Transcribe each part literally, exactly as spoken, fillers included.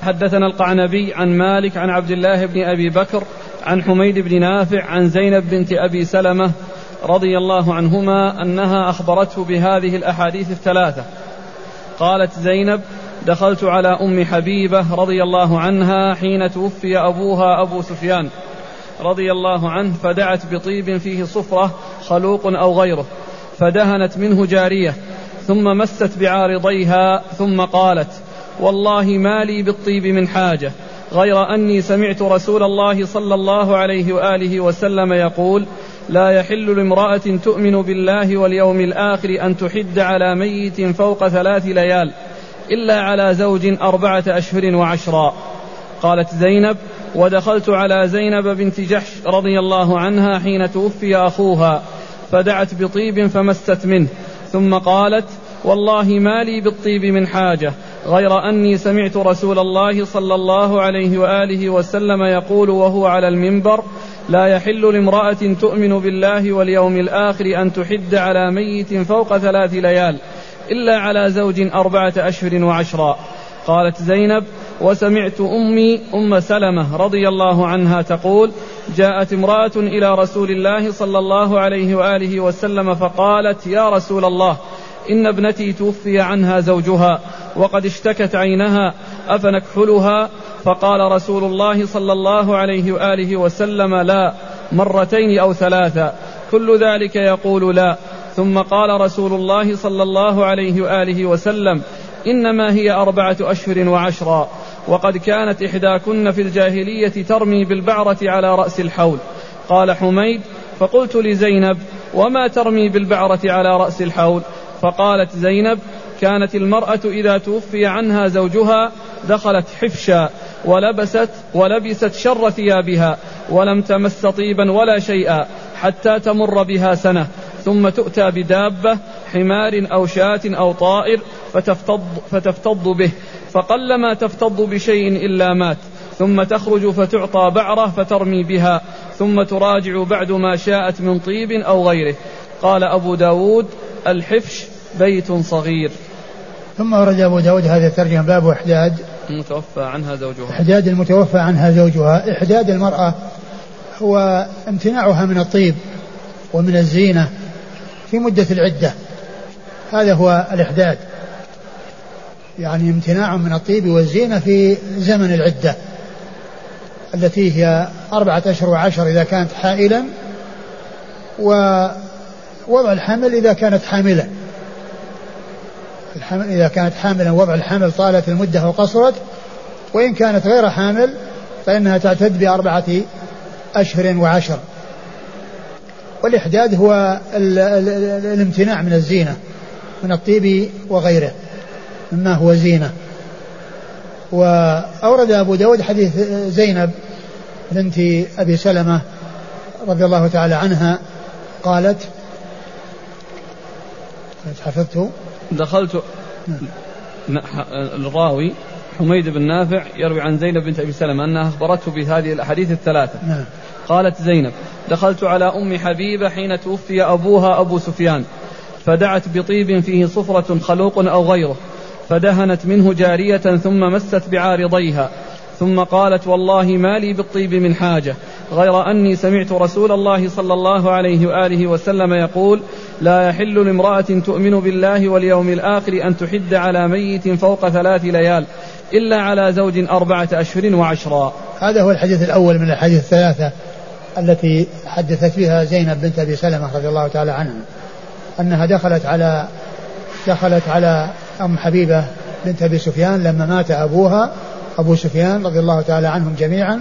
حدثنا القعنبي عن مالك عن عبد الله بن أبي بكر عن حميد بن نافع عن زينب بنت أبي سلمة رضي الله عنهما أنها أخبرته بهذه الأحاديث الثلاثة. قالت زينب: دخلت على أم حبيبة رضي الله عنها حين توفي أبوها أبو سفيان رضي الله عنه، فدعت بطيب فيه صفرة خلوق أو غيره، فدهنت منه جارية، ثم مست بعارضيها، ثم قالت: والله ما لي بالطيب من حاجة، غير أني سمعت رسول الله صلى الله عليه وآله وسلم يقول: لا يحل لامرأة تؤمن بالله واليوم الآخر أن تحد على ميت فوق ثلاث ليال إلا على زوج أربعة أشهر وعشرا. قالت زينب: ودخلت على زينب بنت جحش رضي الله عنها حين توفي أخوها، فدعت بطيب فمست منه، ثم قالت: والله ما لي بالطيب من حاجة، غير أني سمعت رسول الله صلى الله عليه وآله وسلم يقول وهو على المنبر: لا يحل لامرأة تؤمن بالله واليوم الآخر أن تحد على ميت فوق ثلاث ليال إلا على زوج أربعة أشهر وعشرا. قالت زينب: وسمعت أمي أم سلمة رضي الله عنها تقول: جاءت امرأة إلى رسول الله صلى الله عليه وآله وسلم فقالت: يا رسول الله، إن ابنتي توفي عنها زوجها وقد اشتكت عينها، أفنكحلها؟ فقال رسول الله صلى الله عليه وآله وسلم: لا، مرتين أو ثلاثا، كل ذلك يقول لا. ثم قال رسول الله صلى الله عليه وآله وسلم: إنما هي أربعة أشهر وعشرا، وقد كانت إحداكن في الجاهلية ترمي بالبعرة على رأس الحول. قال حميد: فقلت لزينب: وما ترمي بالبعرة على رأس الحول؟ فقالت زينب: كانت المرأة إذا توفي عنها زوجها دخلت حفشا ولبست, ولبست شر ثيابها ولم تمس طيبا ولا شيئا حتى تمر بها سنة، ثم تؤتى بدابة حمار أو شاة أو طائر فتفتض, فتفتض به، فقلما تفتض بشيء إلا مات، ثم تخرج فتعطى بعرة فترمي بها، ثم تراجع بعد ما شاءت من طيب أو غيره. قال أبو داود: الحفش بيت صغير. ثم ورد أبو داود هذا الترجمة: باب إحداد المتوفى عنها زوجها. إحداد المتوفى عنها زوجها. إحداد المرأة هو امتناعها من الطيب ومن الزينة في مدة العدة، هذا هو الإحداد، يعني امتناع من الطيب والزينة في زمن العدة التي هي أربعة أشهر وعشر إذا كانت حائلا، ووضع الحمل إذا كانت حاملا. الحمل إذا كانت حاملا وضع الحمل طالت المدة أو قصرت، وإن كانت غير حامل فإنها تعتد بأربعة أشهر وعشر. والإحداد هو ال ال ال الامتناع من الزينة من الطيب وغيره مما هو زينة. وأورد أبو داود حديث زينب بنت أبي سلمة رضي الله تعالى عنها قالت: حفظت دخلت الراوي حميد بن نافع يروي عن زينب بنت أبي سلمة أنها أخبرته بهذه الأحاديث الثلاثة. نعم. قالت زينب: دخلت على أم حبيبة حين توفي أبوها أبو سفيان، فدعت بطيب فيه صفرة خلوق أو غيره، فدهنت منه جارية، ثم مست بعارضيها، ثم قالت: والله ما لي بالطيب من حاجة، غير أني سمعت رسول الله صلى الله عليه وآله وسلم يقول: لا يحل لامرأة تؤمن بالله واليوم الآخر أن تحد على ميت فوق ثلاث ليال إلا على زوج أربعة أشهر وعشرا. هذا هو الحديث الأول من الحديث الثلاثة التي حدثت بها زينب بنت أبي سلمة رضي الله تعالى عنها، أنها دخلت على دخلت على أم حبيبة بنت أبي سفيان لما مات أبوها أبو سفيان رضي الله تعالى عنهم جميعا،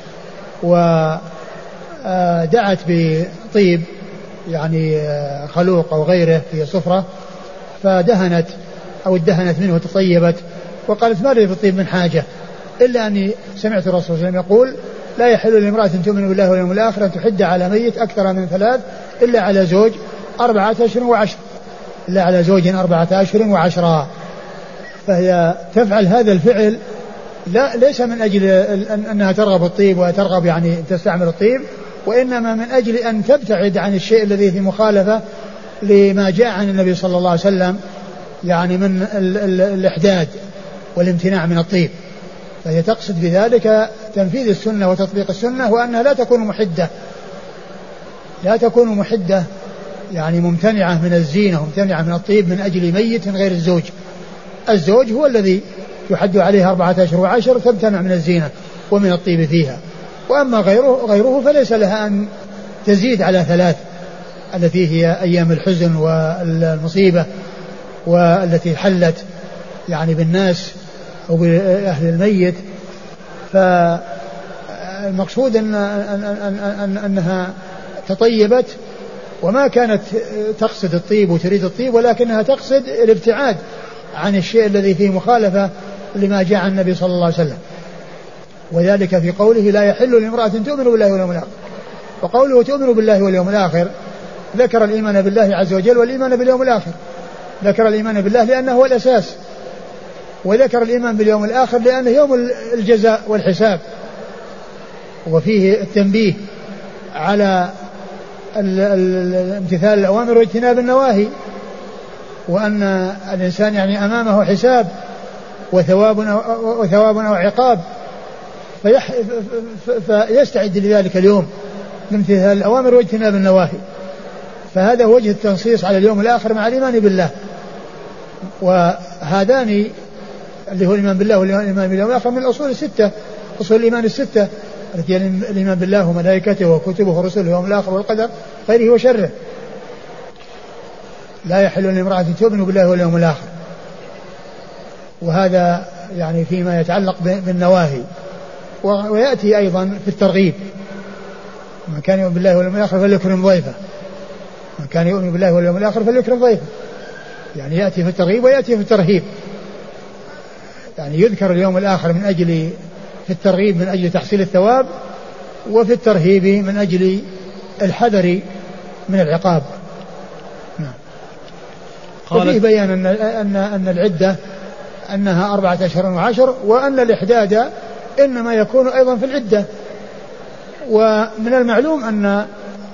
ودعت بطيب يعني خلوق أو غيره في صفرة، فدهنت أو ادهنت منه تطيبت، وقالت: ما لي بالطيب من حاجة، إلا أني سمعت الرسول صلى الله عليه وسلم يقول: لا يحل لامرأة تؤمن بالله واليوم الآخر أن تحد على ميت أكثر من ثلاث إلا على زوج أربعة أشهر وعشر إلا على زوج أربعة أشهر وعشرا. فهي تفعل هذا الفعل لا ليس من أجل أنها ترغب الطيب وترغب يعني تستعمل الطيب، وإنما من أجل أن تبتعد عن الشيء الذي في مخالفة لما جاء عن النبي صلى الله عليه وسلم يعني من ال ال الإحداد والامتناع من الطيب. فهي تقصد بذلك تنفيذ السنة وتطبيق السنة، وأنها لا تكون محدة لا تكون محدة يعني ممتنعة من الزينة وممتنعة من الطيب من أجل ميت غير الزوج. الزوج هو الذي يحد عليه أربعة أشهر وعشر تمتنع من الزينة ومن الطيب فيها، وأما غيره, غيره فليس لها أن تزيد على ثلاث التي هي أيام الحزن والمصيبة والتي حلت يعني بالناس أو بأهل الميت. فالمقصود أن أن أن أن أنها تطيبت وما كانت تقصد الطيب وتريد الطيب، ولكنها تقصد الابتعاد عن الشيء الذي فيه مخالفة لما جاء عن النبي صلى الله عليه وسلم، وذلك في قوله لا يحل لامرأة تؤمن بالله واليوم الآخر. وقوله تؤمن بالله واليوم الآخر ذكر الإيمان بالله عز وجل والإيمان باليوم الآخر، ذكر الإيمان بالله لأنه هو الأساس، وذكر الإيمان باليوم الآخر لأنه يوم الجزاء والحساب، وفيه التنبيه على امتثال الأوامر واجتناب النواهي، وأن الإنسان يعني أمامه حساب وثواب وثواب وعقاب، فيستعد لذلك اليوم بامتثال الأوامر واجتناب النواهي. فهذا وجه التنصيص على اليوم الآخر مع الإيمان بالله. وهذان اللي هو الإيمان بالله والإيمان باليوم الآخر من الأصول الستة، أصول الإيمان الستة التي الإيمان بالله وملائكته وكتبه ورسله واليوم الآخر والقدر خيره وشره. لا يحل لامرأة تؤمن بالله واليوم الآخر، وهذا يعني فيما يتعلق بالنواهي. ويأتي أيضا في الترغيب من كان يؤمن بالله واليوم الآخر فليكرم ضيفه، من كان يؤمن بالله واليوم الآخر فليكرم ضيفه، يعني يأتي في الترغيب ويأتي في الترهيب، يعني يذكر اليوم الآخر من أجل في الترغيب من أجل تحصيل الثواب، وفي الترهيب من أجل الحذر من العقاب. نعم. وفيه بيان أن, أن, أن العدة أنها أربعة أشهر وعشر، وأن الإحداد إنما يكون أيضا في العدة. ومن المعلوم أن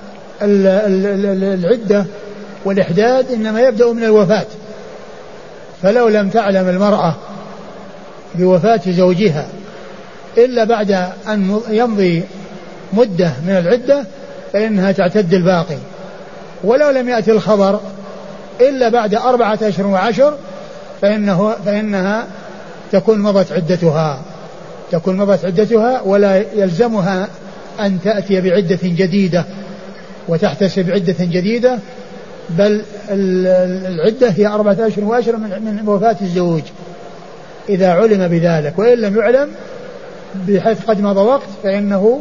العدة والإحداد إنما يبدأ من الوفاة، فلو لم تعلم المرأة بوفاة زوجها إلا بعد أن يمضي مدة من العدة فإنها تعتد الباقي، ولو لم يأتي الخبر إلا بعد أربعة أشهر وعشر فإنه فإنها تكون مضت عدتها تكون مضت عدتها ولا يلزمها أن تأتي بعدة جديدة وتحتسب عدة جديدة، بل العدة هي أربعة أشهر وعشر من وفاة الزوج إذا علم بذلك. وإن لم يعلم بحيث قد مضى وقت فإنه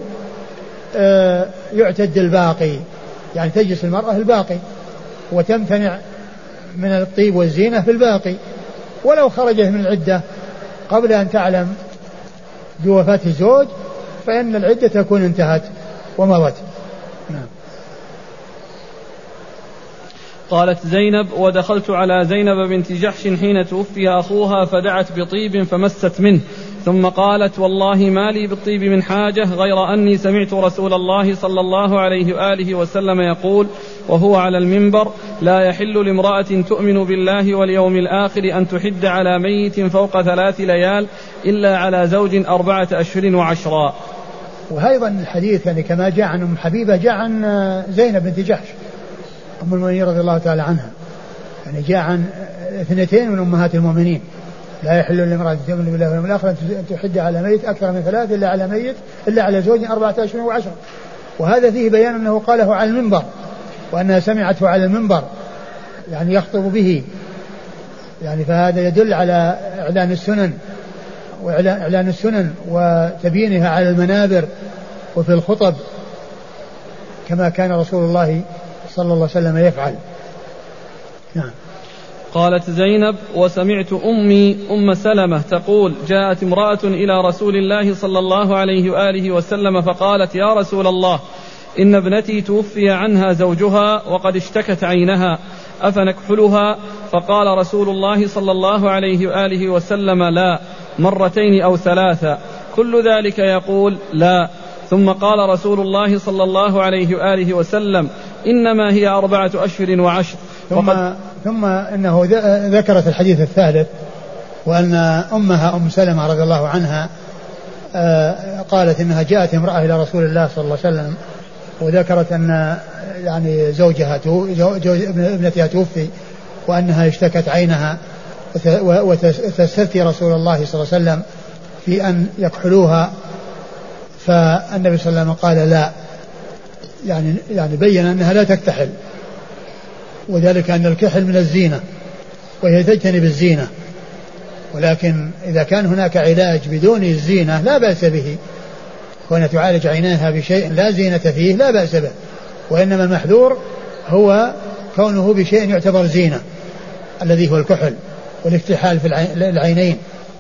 يعتد الباقي، يعني تجلس المرأة الباقي وتمتنع من الطيب والزينة في الباقي. ولو خرجت من العدة قبل أن تعلم بوفاة الزوج فإن العدة تكون انتهت ومضت. نعم. قالت زينب: ودخلت على زينب بنت جحش حين توفي أخوها فدعت بطيب فمست منه، ثم قالت: والله ما لي بالطيب من حاجة غير أني سمعت رسول الله صلى الله عليه وآله وسلم يقول وهو على المنبر: لا يحل لامرأة تؤمن بالله واليوم الآخر أن تحد على ميت فوق ثلاث ليال إلا على زوج أربعة أشهر وعشرا. وأيضا الحديث يعني كما جاء عن أم حبيبة جاء عن زينب بنت جحش أم المؤمنين رضي الله تعالى عنها، يعني جاء عن اثنتين من أمهات المؤمنين: لا يحل لامرأة تؤمن بالله واليوم الآخر أن تحد على ميت أكثر من ثلاث إلا على ميت إلا على زوج أربعة أشهر وعشرة. وهذا فيه بيان أنه قاله على المنبر وأنها سمعته على المنبر يعني يخطب به، يعني فهذا يدل على إعلان السنن وإعلان السنن وتبيينها على المنابر وفي الخطب كما كان رسول الله صلى الله عليه وسلم يفعل. نعم. قالت زينب: وسمعت أمي أم سلمة تقول: جاءت امرأة إلى رسول الله صلى الله عليه وآله وسلم فقالت: يا رسول الله، إن ابنتي توفي عنها زوجها وقد اشتكت عينها أفنكحلها؟ فقال رسول الله صلى الله عليه وآله وسلم: لا، مرتين أو ثلاثة. كل ذلك يقول: لا. ثم قال رسول الله صلى الله عليه وآله وسلم: إنما هي أربعة أشهر وعشر. ثم, ثم إنه ذكرت الحديث الثالث، وأن أمها أم سلمة رضي الله عنها قالت إنها جاءت امرأة إلى رسول الله صلى الله عليه وسلم وذكرت أن يعني زوجها ابنتها توفي وأنها اشتكت عينها وتستفتي رسول الله صلى الله عليه وسلم في أن يكحلوها. فالنبي صلى الله عليه وسلم قال لا، يعني يعني بين أنها لا تكتحل، وذلك أن الكحل من الزينة وهي تجتنب الزينة، ولكن إذا كان هناك علاج بدون الزينة لا بأس به، وأن تعالج عينيها بشيء لا زينة فيه لا بأس به، وإنما المحذور هو كونه بشيء يعتبر زينة الذي هو الكحل والاكتحال في العينين.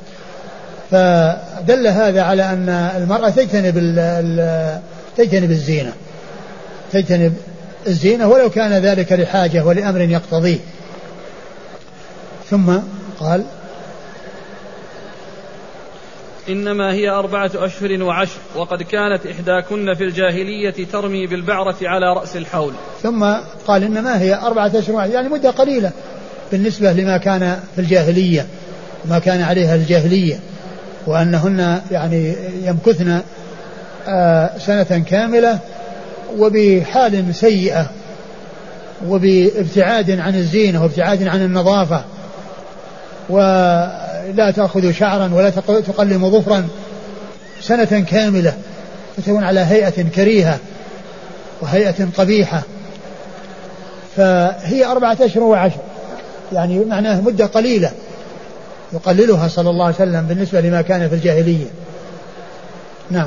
فدل هذا على أن المرأة تجتنب تجتنب الزينة تجتنب الزينة ولو كان ذلك لحاجة ولأمر يقتضيه. ثم قال إنما هي أربعة أشهر وعشر وقد كانت إحداكن في الجاهلية ترمي بالبعرة على رأس الحول. ثم قال إنما هي أربعة أشهر وعشر، يعني مدة قليلة بالنسبة لما كان في الجاهلية وما كان عليها الجاهلية، وأنهن يعني يمكثن سنة كاملة وبحال سيئة وبابتعاد عن الزينة وابتعاد عن النظافة، ولا تأخذ شعرا ولا تقلم ظفرا سنة كاملة، فتكون على هيئة كريهة وهيئة قبيحة. فهي أربعة أشهر وعشر، يعني معناه مدة قليلة يقللها صلى الله عليه وسلم بالنسبة لما كان في الجاهلية. نعم.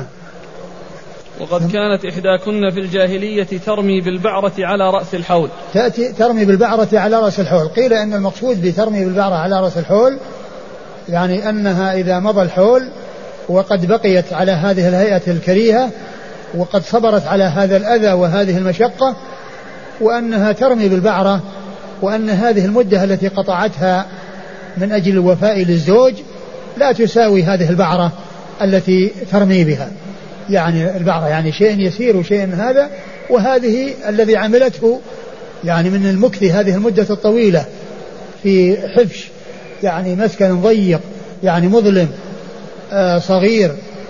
وقد كانت إحداكن في الجاهلية ترمي بالبعرة على رأس الحول. تأتي ترمي بالبعرة على رأس الحول. قيل أن المقصود بترمي بالبعرة على رأس الحول يعني أنها إذا مضى الحول وقد بقيت على هذه الهيئة الكريهة وقد صبرت على هذا الأذى وهذه المشقة، وأنها ترمي بالبعرة، وأن هذه المدة التي قطعتها من أجل الوفاء للزوج لا تساوي هذه البعرة التي ترمي بها، يعني البعرة يعني شيء يسير وشيء هذا، وهذه الذي عملته يعني من المكث هذه المدة الطويلة في حفش يعني مسكن ضيق يعني مظلم آه صغير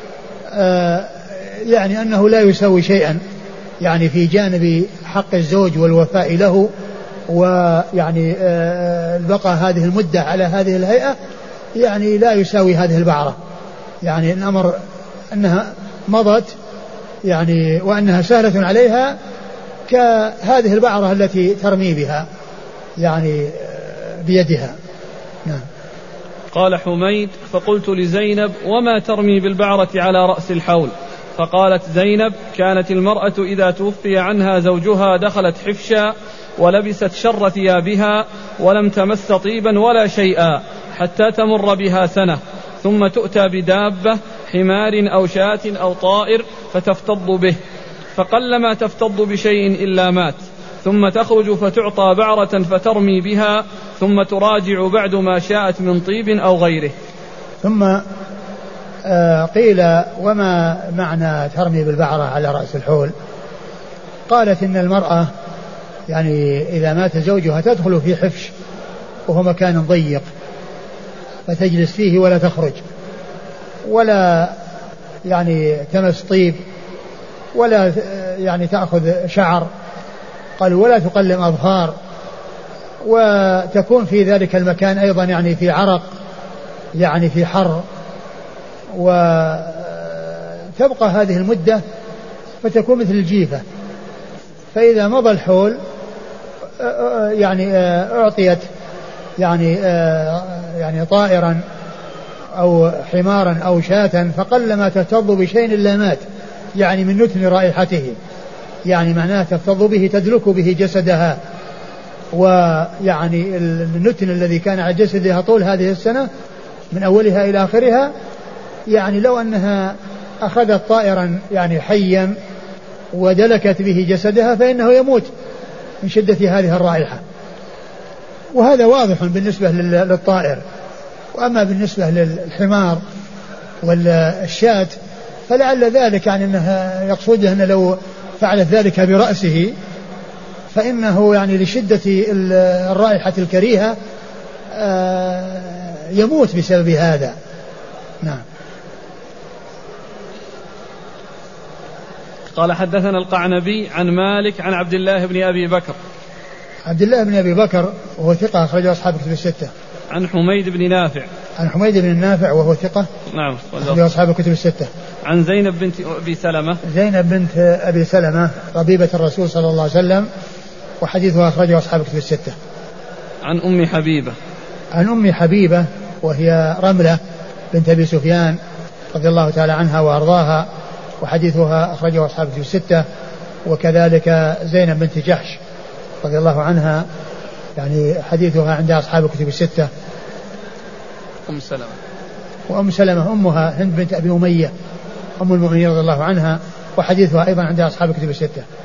آه يعني أنه لا يساوي شيئا يعني في جانب حق الزوج والوفاء له، ويعني آه البقاء هذه المدة على هذه الهيئة يعني لا يساوي هذه البعرة، يعني الأمر أنها مضت يعني وأنها سهلة عليها كهذه البعرة التي ترمي بها يعني بيدها. نعم. قال حميد: فقلت لزينب: وما ترمي بالبعرة على رأس الحول؟ فقالت زينب: كانت المرأة إذا توفي عنها زوجها دخلت حفشا ولبست شر ثيابها ولم تمس طيبا ولا شيئا حتى تمر بها سنة، ثم تؤتى بدابة حمار أو شاة أو طائر فتفتض به، فقلما تفتض بشيء إلا مات، ثم تخرج فتعطى بعرة فترمي بها، ثم تراجع بعد ما شاءت من طيب أو غيره. ثم آه قيل: وما معنى ترمي بالبعرة على رأس الحول؟ قالت إن المرأة يعني إذا مات زوجها تدخل في حفش وهو مكان ضيق فتجلس فيه ولا تخرج ولا يعني تمس طيب ولا يعني تأخذ شعر، قالوا ولا تقلم أظفار، وتكون في ذلك المكان أيضا يعني في عرق يعني في حر، وتبقى هذه المدة فتكون مثل الجيفة. فإذا مضى الحول يعني أعطيت يعني يعني طائرا أو حمارا أو شاة، فقلما تفتض بشيء إلا مات، يعني من نتن رائحته، يعني معناه تفتض به تدلك به جسدها، ويعني النتن الذي كان على جسدها طول هذه السنة من أولها إلى آخرها، يعني لو أنها أخذت طائرا يعني حيا ودلكت به جسدها فإنه يموت من شدة هذه الرائحة. وهذا واضح بالنسبة للطائر. وأما بالنسبة للحمار والشاة فلعل ذلك يعني أنها يقصده أن لو فعلت ذلك برأسه فإنه يعني لشدة الرائحة الكريهة يموت بسبب هذا. نعم. قال حدثنا القعنبي عن مالك عن عبد الله بن أبي بكر. عبد الله بن أبي بكر وهو ثقة أخرجه أصحاب الكتب الستة. عن حميد بن نافع. عن حميد بن النافع وهو ثقة. نعم. أخرجه أصحاب الكتب الستة. عن زينب بنت أبي سلمة. زينب بنت أبي سلمة ربيبة الرسول صلى الله عليه وسلم وحديثها أخرجه أصحاب الكتب الستة. عن أم حبيبة. عن أم حبيبة وهي رملة بنت أبي سفيان رضي الله تعالى عنها وأرضاها وحديثها أخرجه أصحاب الكتب الستة. وكذلك زينب بنت جحش رضي الله عنها يعني حديثها عند أصحاب الكتب الستة. أم سلمة. وأم سلمة أمها هند بنت أبي أمية أم المؤمنين رضي الله عنها وحديثها أيضا عند أصحاب الكتب الستة.